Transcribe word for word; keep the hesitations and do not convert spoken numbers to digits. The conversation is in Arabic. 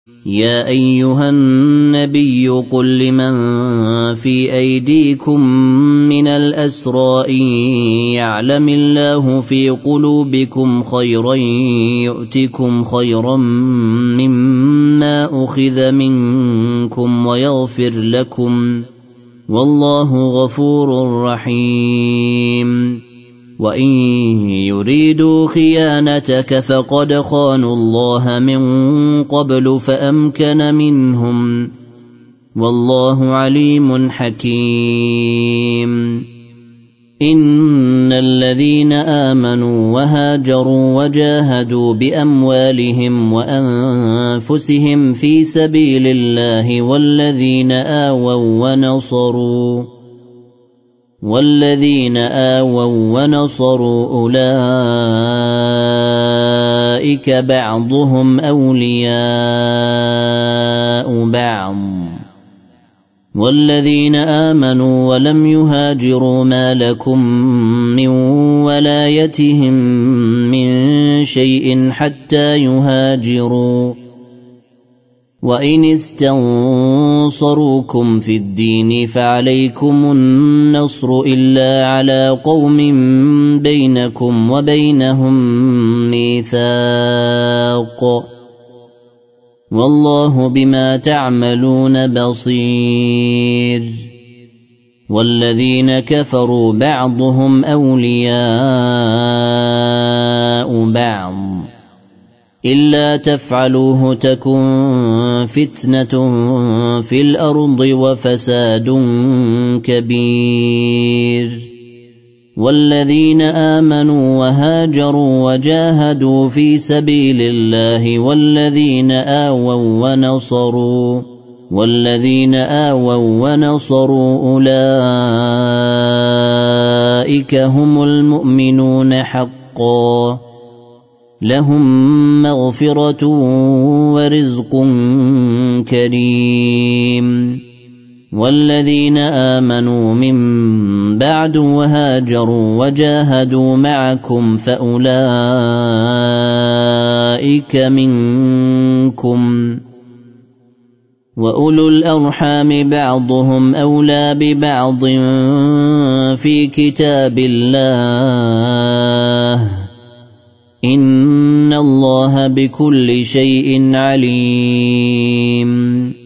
يا أيها النبي قل لمن في أيديكم من الأسرى إن يعلم الله في قلوبكم خيرا يؤتكم خيرا مما أخذ منكم ويغفر لكم والله غفور رحيم وإن يريدوا خيانتك فقد خانوا الله من قبل فأمكن منهم والله عليم حكيم إن الذين آمنوا وهاجروا وجاهدوا بأموالهم وأنفسهم في سبيل الله والذين آووا ونصروا والذين آووا ونصروا أولئك بعضهم أولياء بعض والذين آمنوا ولم يهاجروا ما لكم من ولايتهم من شيء حتى يهاجروا وإن استنصروكم في الدين فعليكم النصر إلا على قوم بينكم وبينهم ميثاق والله بما تعملون بصير والذين كفروا بعضهم أولياء بعض إلا تفعلوه تكن فتنة في الأرض وفساد كبير والذين آمنوا وهاجروا وجاهدوا في سبيل الله والذين آووا ونصروا والذين آووا ونصروا أولئك هم المؤمنون حقا لهم مغفرة ورزق كريم والذين آمنوا من بعد وهاجروا وجاهدوا معكم فأولئك منكم وأولو الأرحام بعضهم أولى ببعض في كتاب الله إن الله بكل شيء عليم